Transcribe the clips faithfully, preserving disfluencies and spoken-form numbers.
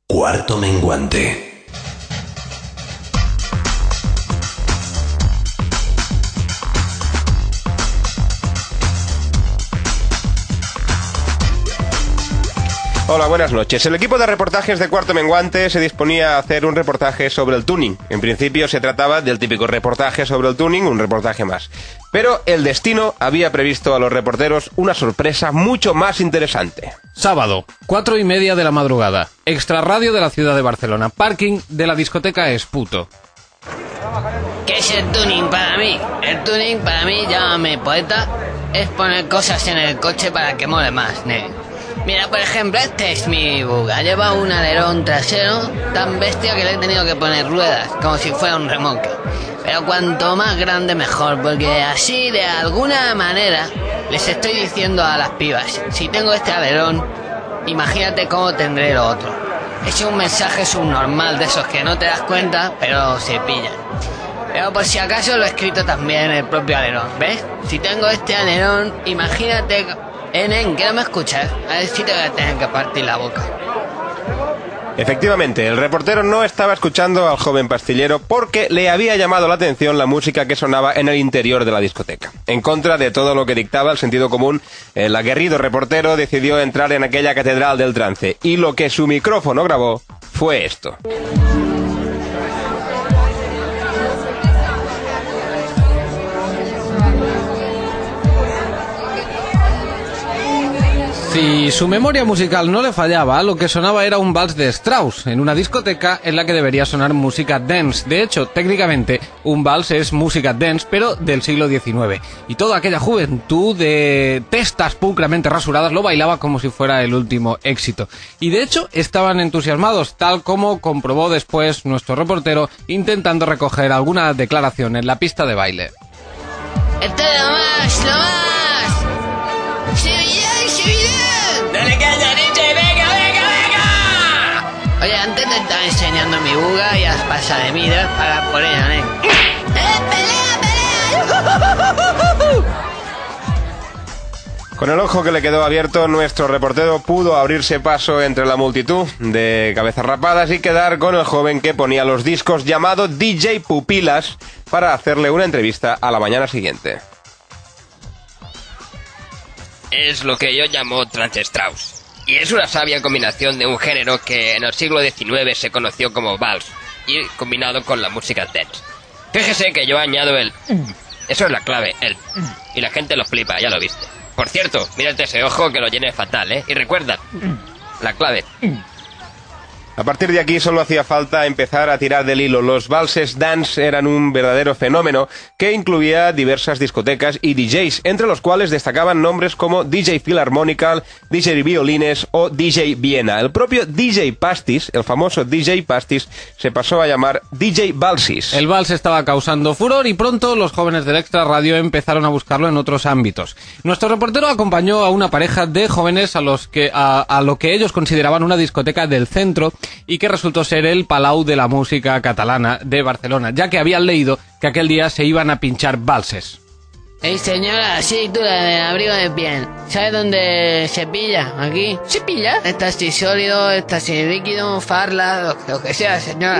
Cuarto menguante. Hola, buenas noches. El equipo de reportajes de Cuarto Menguante se disponía a hacer un reportaje sobre el tuning. En principio se trataba del típico reportaje sobre el tuning, un reportaje más. Pero el destino había previsto a los reporteros una sorpresa mucho más interesante. Sábado, cuatro y media de la madrugada. Extrarradio de la ciudad de Barcelona. Parking de la discoteca Esputo. ¿Qué es el tuning para mí? El tuning para mí, llámame poeta, es poner cosas en el coche para que mole más, ¿ne? Mira, por ejemplo, este es mi Buga. Lleva un alerón trasero tan bestia que le he tenido que poner ruedas, como si fuera un remolque. Pero cuanto más grande mejor, porque así de alguna manera les estoy diciendo a las pibas, si tengo este alerón, imagínate cómo tendré lo otro. Es un mensaje subnormal de esos que no te das cuenta, pero se pillan. Pero por si acaso lo he escrito también en el propio alerón, ¿ves? Si tengo este alerón, imagínate... Enen, que no me escuchas, a ver si te voy a tener que partir la boca. Efectivamente, el reportero no estaba escuchando al joven pastillero porque le había llamado la atención la música que sonaba en el interior de la discoteca. En contra de todo lo que dictaba el sentido común, el aguerrido reportero decidió entrar en aquella catedral del trance, y lo que su micrófono grabó fue esto. Si su memoria musical no le fallaba, lo que sonaba era un vals de Strauss, en una discoteca en la que debería sonar música dance. De hecho, técnicamente, un vals es música dance, pero del siglo diecinueve. Y toda aquella juventud de testas pulcramente rasuradas lo bailaba como si fuera el último éxito. Y de hecho, estaban entusiasmados, tal como comprobó después nuestro reportero, intentando recoger alguna declaración en la pista de baile. ¡Esto es lo más, lo más! ¡Se viene, se viene! ¡Dale caña, D J! ¡Venga, venga, venga! Oye, antes te estaba enseñando mi Buga y has pasado de mí, debes pagar por ella, ¿eh? ¡Eh, pelea, pelea! Con el ojo que le quedó abierto, nuestro reportero pudo abrirse paso entre la multitud de cabezas rapadas y quedar con el joven que ponía los discos, llamado D J Pupilas, para hacerle una entrevista a la mañana siguiente. Es lo que yo llamo trance Strauss, y es una sabia combinación de un género que en el siglo diecinueve se conoció como vals, y combinado con la música dance. Fíjese que yo añado el... Eso es la clave, el... Y la gente lo flipa, ya lo viste. Por cierto, mírate ese ojo que lo llene fatal, ¿eh? Y recuerda, la clave... A partir de aquí solo hacía falta empezar a tirar del hilo. Los valses dance eran un verdadero fenómeno que incluía diversas discotecas y D Js, entre los cuales destacaban nombres como D J Philharmonical, D J Violines o D J Viena. El propio D J Pastis, el famoso D J Pastis, se pasó a llamar D J Valsis. El vals estaba causando furor y pronto los jóvenes del Extra Radio empezaron a buscarlo en otros ámbitos. Nuestro reportero acompañó a una pareja de jóvenes a los que a, a lo que ellos consideraban una discoteca del centro, y que resultó ser el Palau de la música catalana de Barcelona, ya que habían leído que aquel día se iban a pinchar valses. Ey, señora, sí, tú, la del abrigo de piel, ¿sabes dónde se pilla? ¿Aquí? ¿Se pilla? Está así sólido, está así líquido, farla, lo, lo que sea, señora.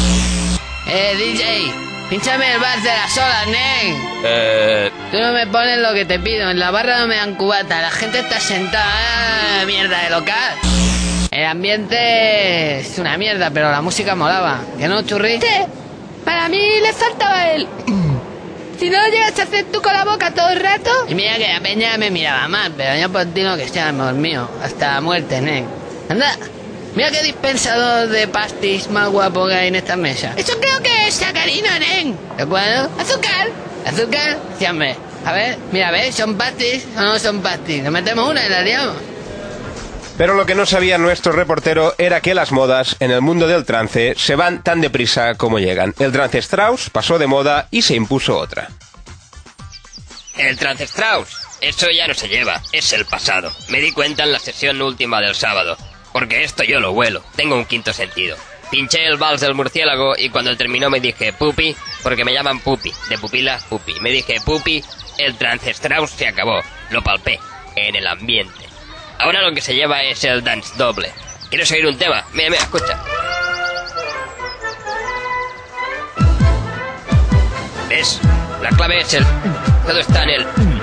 Eh, D J, pínchame el vals de las olas, nen. Eh... Tú no me pones lo que te pido, en la barra no me dan cubata, la gente está sentada, mierda de local. El ambiente es una mierda, pero la música molaba. ¿Que no, churri? Sí, para mí le faltaba él. Si no lo llegas a hacer tú con la boca todo el rato... Y mira que la peña me miraba mal, pero yo por ti no que sea amor mío. Hasta la muerte, nen. Anda, mira qué dispensador de pastis más guapo que hay en esta mesa. Eso creo que es sacarina, nen. ¿De acuerdo? Azúcar. ¿Azúcar? Sí, hombre. A ver, mira, ¿ves? ¿Son pastis o no son pastis? Nos metemos una y la liamos. Pero lo que no sabía nuestro reportero era que las modas en el mundo del trance se van tan deprisa como llegan. El trance Strauss pasó de moda y se impuso otra. El trance Strauss, eso ya no se lleva, es el pasado. Me di cuenta en la sesión última del sábado, porque esto yo lo huelo, tengo un quinto sentido. Pinché el vals del murciélago y cuando terminó me dije Pupi, porque me llaman Pupi, de pupila Pupi. Me dije Pupi, el trance Strauss se acabó, lo palpé, en el ambiente. Ahora lo que se lleva es el dance doble. ¿Quieres oír un tema? Mira, mira, escucha. ¿Ves? La clave es el... Todo está en el...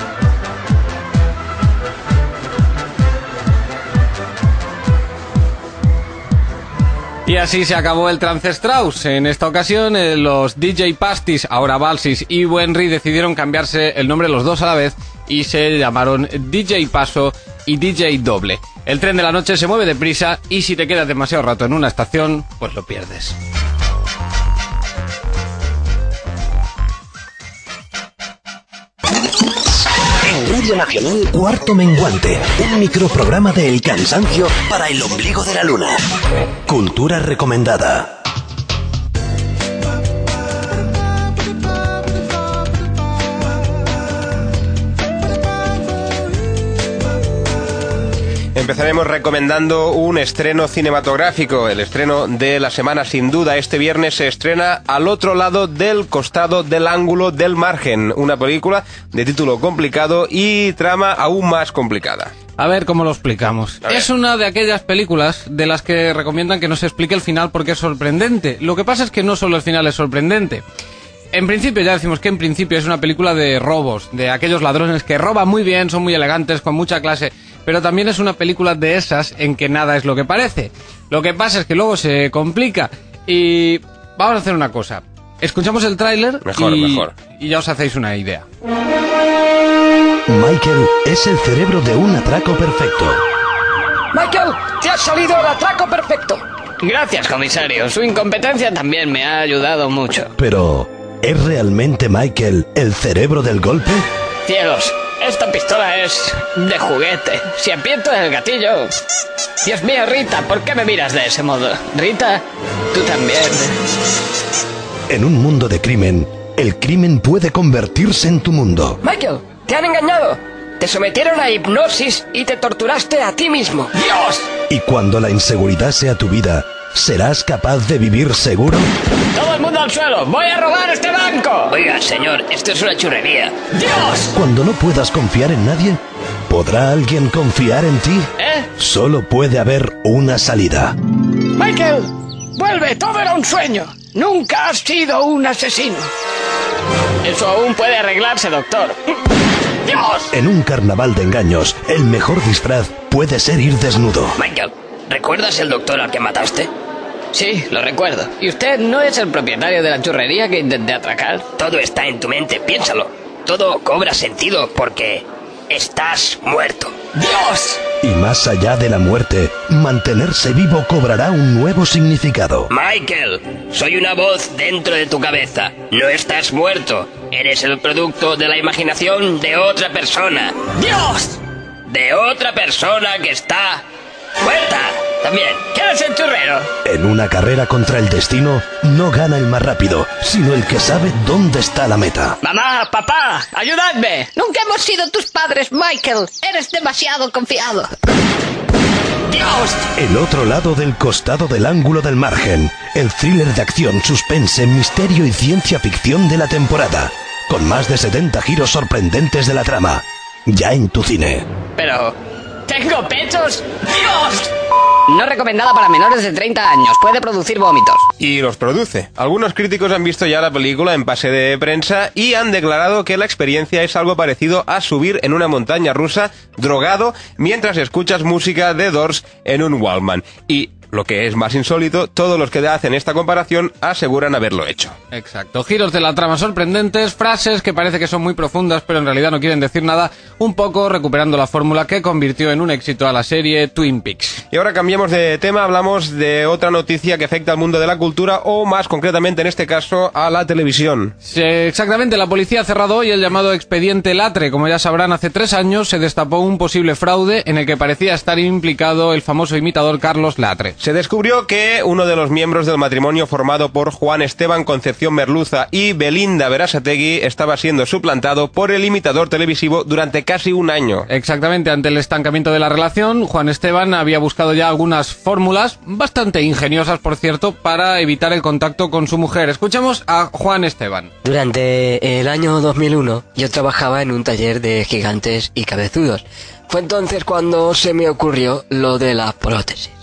Y así se acabó el Trance Strauss. En esta ocasión, eh, los D J Pastis, ahora Balsis y Buenry, decidieron cambiarse el nombre los dos a la vez y se llamaron D J Paso y D J Doble. El tren de la noche se mueve deprisa y si te quedas demasiado rato en una estación, pues lo pierdes. En Radio Nacional, Cuarto Menguante, un microprograma de El Cansancio para el ombligo de la luna. Cultura recomendada. Empezaremos recomendando un estreno cinematográfico, el estreno de la semana sin duda. Este viernes se estrena Al otro lado del costado del ángulo del margen, una película de título complicado y trama aún más complicada. A ver cómo lo explicamos. Es una de aquellas películas de las que recomiendan que no se explique el final porque es sorprendente. Lo que pasa es que no solo el final es sorprendente. En principio, ya decimos que en principio es una película de robos, de aquellos ladrones que roban muy bien, son muy elegantes, con mucha clase, pero también es una película de esas en que nada es lo que parece. Lo que pasa es que luego se complica y vamos a hacer una cosa. Escuchamos el tráiler mejor, y, mejor. y ya os hacéis una idea. Michael es el cerebro de un atraco perfecto. Michael, te ha salido el atraco perfecto. Gracias, comisario. Su incompetencia también me ha ayudado mucho. Pero, ¿es realmente Michael el cerebro del golpe? Cielos, esta pistola es de juguete. Si aprieto el gatillo... Dios mío, Rita, ¿por qué me miras de ese modo? Rita, tú también. En un mundo de crimen, el crimen puede convertirse en tu mundo. Michael, te han engañado. Te sometieron a hipnosis y te torturaste a ti mismo. ¡Dios! Y cuando la inseguridad sea tu vida, ¿serás capaz de vivir seguro? ¡Todo el mundo al suelo! ¡Voy a robar este banco! Oiga, señor, esto es una churrería. ¡Dios! Cuando no puedas confiar en nadie, ¿podrá alguien confiar en ti? ¿Eh? Solo puede haber una salida. Michael, vuelve, todo era un sueño. Nunca has sido un asesino. Eso aún puede arreglarse, doctor. ¡Dios! En un carnaval de engaños, el mejor disfraz puede ser ir desnudo. Michael, ¿recuerdas el doctor al que mataste? Sí, lo recuerdo. ¿Y usted no es el propietario de la churrería que intenté atracar? Todo está en tu mente, piénsalo. Todo cobra sentido porque estás muerto. ¡Dios! Y más allá de la muerte, mantenerse vivo cobrará un nuevo significado. Michael, soy una voz dentro de tu cabeza. No estás muerto. Eres el producto de la imaginación de otra persona. ¡Dios! De otra persona que está muerta. También. ¿Quién es el churrero? En una carrera contra el destino, no gana el más rápido, sino el que sabe dónde está la meta. Mamá, papá, ayudadme. Nunca hemos sido tus padres, Michael. Eres demasiado confiado. ¡Dios! El otro lado del costado del ángulo del margen. El thriller de acción, suspense, misterio y ciencia ficción de la temporada. Con más de setenta giros sorprendentes de la trama. Ya en tu cine. Pero... ¿tengo pechos? ¡Dios! No recomendada para menores de treinta años. Puede producir vómitos. Y los produce. Algunos críticos han visto ya la película en pase de prensa y han declarado que la experiencia es algo parecido a subir en una montaña rusa drogado mientras escuchas música de Doors en un Walkman. Y, lo que es más insólito, todos los que hacen esta comparación aseguran haberlo hecho. Exacto. Giros de la trama sorprendentes, frases que parece que son muy profundas pero en realidad no quieren decir nada, un poco recuperando la fórmula que convirtió en un éxito a la serie Twin Peaks. Y ahora cambiamos de tema, hablamos de otra noticia que afecta al mundo de la cultura o más concretamente en este caso a la televisión. Sí, exactamente, la policía ha cerrado hoy el llamado expediente Latre. Como ya sabrán, hace tres años se destapó un posible fraude en el que parecía estar implicado el famoso imitador Carlos Latre. Se descubrió que uno de los miembros del matrimonio formado por Juan Esteban Concepción Merluza y Belinda Berasategui estaba siendo suplantado por el imitador televisivo durante casi un año. Exactamente, ante el estancamiento de la relación, Juan Esteban había buscado ya algunas fórmulas, bastante ingeniosas por cierto, para evitar el contacto con su mujer. Escuchemos a Juan Esteban. Durante el año dos mil uno yo trabajaba en un taller de gigantes y cabezudos. Fue entonces cuando se me ocurrió lo de la prótesis.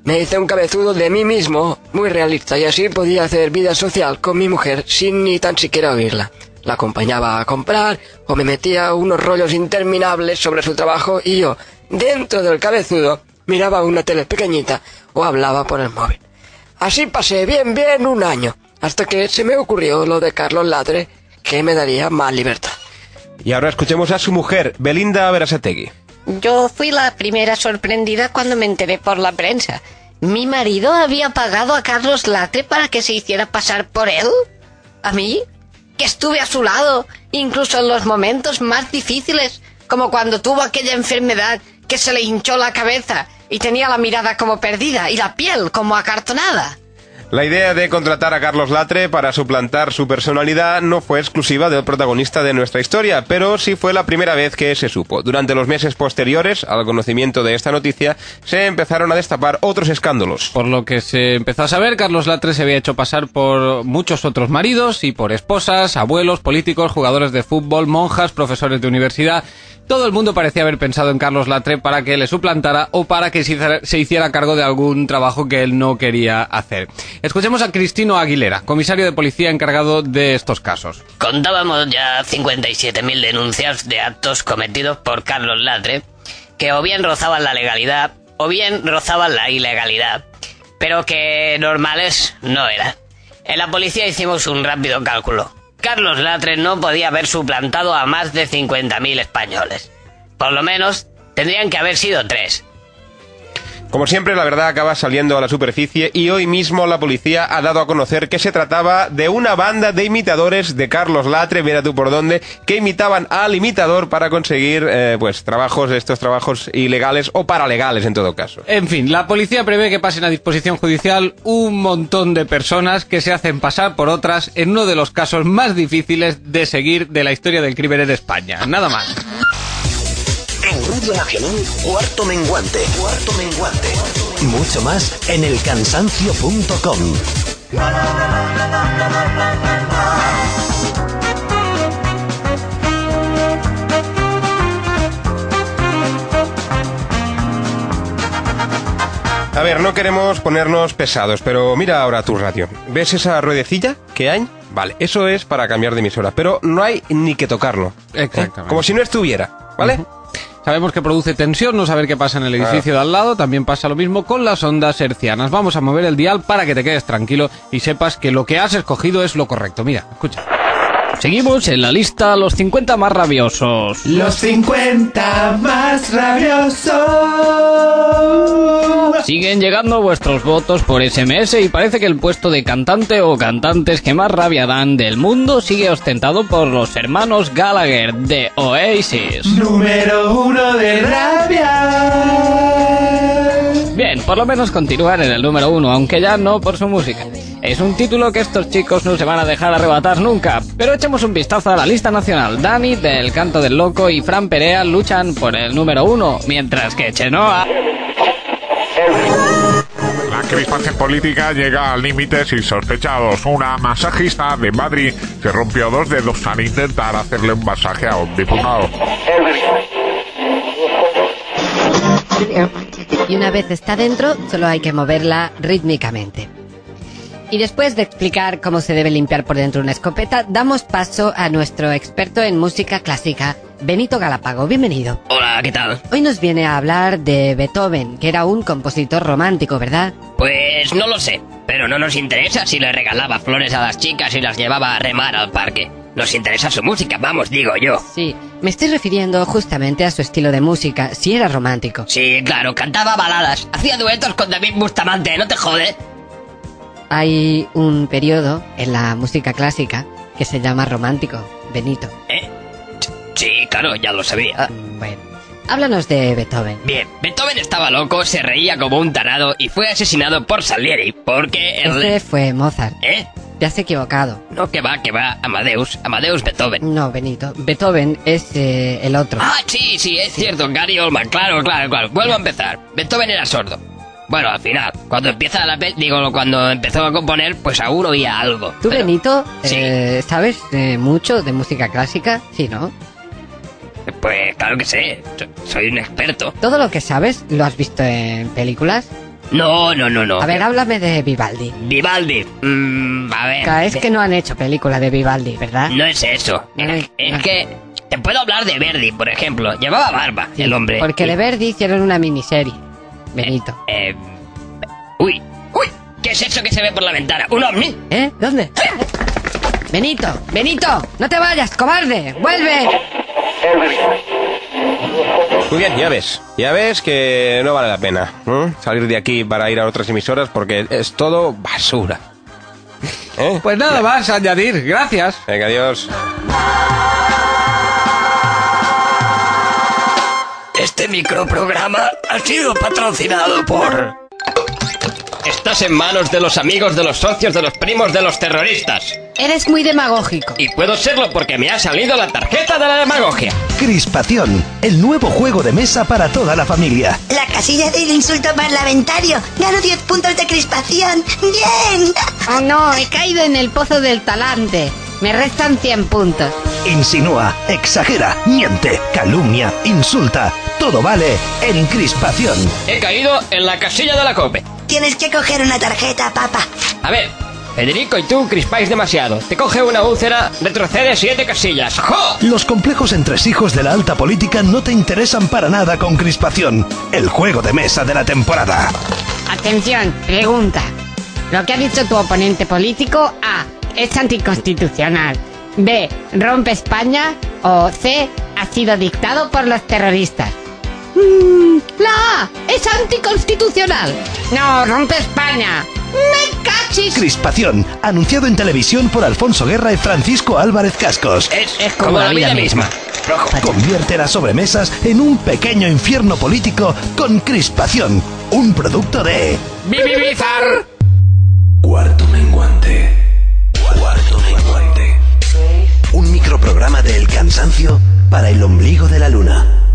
Me hice un cabezudo de mí mismo, muy realista, y así podía hacer vida social con mi mujer sin ni tan siquiera oírla. La acompañaba a comprar o me metía unos rollos interminables sobre su trabajo y yo, dentro del cabezudo, miraba una tele pequeñita o hablaba por el móvil. Así pasé bien bien un año, hasta que se me ocurrió lo de Carlos Latre, que me daría más libertad. Y ahora escuchemos a su mujer, Belinda Berasategui. Yo fui la primera sorprendida cuando me enteré por la prensa. ¿Mi marido había pagado a Carlos Latre para que se hiciera pasar por él? ¿A mí? Que estuve a su lado, incluso en los momentos más difíciles, como cuando tuvo aquella enfermedad que se le hinchó la cabeza y tenía la mirada como perdida y la piel como acartonada. La idea de contratar a Carlos Latre para suplantar su personalidad no fue exclusiva del protagonista de nuestra historia, pero sí fue la primera vez que se supo. Durante los meses posteriores al conocimiento de esta noticia, se empezaron a destapar otros escándalos. Por lo que se empezó a saber, Carlos Latre se había hecho pasar por muchos otros maridos y por esposas, abuelos, políticos, jugadores de fútbol, monjas, profesores de universidad. Todo el mundo parecía haber pensado en Carlos Latre para que le suplantara o para que se hiciera cargo de algún trabajo que él no quería hacer. Escuchemos a Cristino Aguilera, comisario de policía encargado de estos casos. Contábamos ya cincuenta y siete mil denuncias de actos cometidos por Carlos Latre, que o bien rozaban la legalidad o bien rozaban la ilegalidad, pero que normales no eran. En la policía hicimos un rápido cálculo. Carlos Latre no podía haber suplantado a más de cincuenta mil españoles. Por lo menos, tendrían que haber sido tres. Como siempre, la verdad acaba saliendo a la superficie y hoy mismo la policía ha dado a conocer que se trataba de una banda de imitadores de Carlos Latre, mira tú por dónde, que imitaban al imitador para conseguir, eh, pues, trabajos, estos trabajos ilegales o paralegales en todo caso. En fin, la policía prevé que pasen a disposición judicial un montón de personas que se hacen pasar por otras en uno de los casos más difíciles de seguir de la historia del crimen en España. Nada más. En Radio Nacional, Cuarto Menguante. Cuarto Menguante. Mucho más en el cansancio punto com. A ver, no queremos ponernos pesados, pero mira ahora tu radio. ¿Ves esa ruedecilla que hay? Vale, eso es para cambiar de emisora, pero no hay ni que tocarlo. Exactamente. ¿Eh? Como si no estuviera, ¿vale? Uh-huh. Sabemos que produce tensión no saber qué pasa en el edificio de al lado, también pasa lo mismo con las ondas hercianas. Vamos a mover el dial para que te quedes tranquilo y sepas que lo que has escogido es lo correcto. Mira, escucha. Seguimos en la lista los cincuenta más rabiosos. Los cincuenta más rabiosos. Siguen llegando vuestros votos por ese eme ese y parece que el puesto de cantante o cantantes que más rabia dan del mundo sigue ostentado por los hermanos Gallagher de Oasis. Número uno de rabia. Bien, por lo menos continúan en el número uno, aunque ya no por su música. Es un título que estos chicos no se van a dejar arrebatar nunca, pero echemos un vistazo a la lista nacional. Dani, del Canto del Loco, y Fran Perea luchan por el número uno, mientras que Chenoa... La crispación política llega a límites insospechados. Una masajista de Madrid se rompió dos dedos al intentar hacerle un masaje a un diputado. Y una vez está dentro, solo hay que moverla rítmicamente. Y después de explicar cómo se debe limpiar por dentro una escopeta, damos paso a nuestro experto en música clásica, Benito Galápago. Bienvenido. Hola, ¿qué tal? Hoy nos viene a hablar de Beethoven, que era un compositor romántico, ¿verdad? Pues no lo sé, pero no nos interesa si le regalaba flores a las chicas y las llevaba a remar al parque. Nos interesa su música, vamos, digo yo. Sí, me estoy refiriendo justamente a su estilo de música, si era romántico. Sí, claro, cantaba baladas, hacía duetos con David Bustamante, no te jode. Hay un periodo en la música clásica que se llama romántico, Benito. ¿Eh? Sí, claro, ya lo sabía. Bueno, háblanos de Beethoven. Bien, Beethoven estaba loco, se reía como un tarado y fue asesinado por Salieri, porque... El... Ese fue Mozart. ¿Eh? Te has equivocado. No, que va, que va, Amadeus, Amadeus Beethoven. No, Benito, Beethoven es eh, el otro. Ah, sí, sí, es cierto, Gary Oldman, claro, claro, claro. Vuelvo a empezar. Beethoven era sordo. Bueno, al final, cuando empieza la pe digo, cuando empezó a componer, pues aún oía algo. ¿Tú, pero... Benito, sí. eh, sabes eh, mucho de música clásica? Sí, ¿no? Pues claro que sé, soy un experto. ¿Todo lo que sabes lo has visto en películas? No, no, no, no. A ver, háblame de Vivaldi. Vivaldi. Mm, a ver. Claro, es que no han hecho película de Vivaldi, ¿verdad? No es eso. No, es, es no. que te puedo hablar de Verdi, por ejemplo. Llevaba barba, el hombre. Porque Y- de Verdi hicieron una miniserie. Benito. Eh, uy, uy, ¿qué es eso que se ve por la ventana? ¿Un ovni? ¿Eh? ¿Dónde? Benito, Benito, no te vayas, cobarde, vuelve. Muy bien, ya ves. Ya ves que no vale la pena, ¿eh? Salir de aquí para ir a otras emisoras porque es todo basura. ¿Eh? Pues nada más añadir, gracias. Venga, adiós. Este microprograma ha sido patrocinado por... Estás en manos de los amigos, de los socios, de los primos, de los terroristas. Eres muy demagógico. Y puedo serlo porque me ha salido la tarjeta de la demagogia. Crispación, el nuevo juego de mesa para toda la familia. La casilla del insulto parlamentario. Gano diez puntos de crispación. ¡Bien! Oh no, he caído en el pozo del talante. Me restan cien puntos. Insinúa, exagera, miente, calumnia, insulta. Todo vale en Crispación. He caído en la casilla de la COPE. Tienes que coger una tarjeta, papá. A ver, Federico y tú crispáis demasiado. Te coge una úlcera, retrocede siete casillas. ¡Jo! Los complejos entresijos de la alta política no te interesan para nada con Crispación, el juego de mesa de la temporada. Atención, pregunta. Lo que ha dicho tu oponente político, A, es anticonstitucional. B, rompe España. O C, ha sido dictado por los terroristas. Mm, la A es anticonstitucional. No, rompe España. ¡Me cachis! Crispación, anunciado en televisión por Alfonso Guerra y Francisco Álvarez Cascos. Es, es como, como la vida, vida misma. Rojo. Convierte las sobremesas en un pequeño infierno político con Crispación, un producto de... ¡Bibibizar! Cuarto menguante. Cuarto menguante. Un microprograma de El Cansancio para el ombligo de la luna.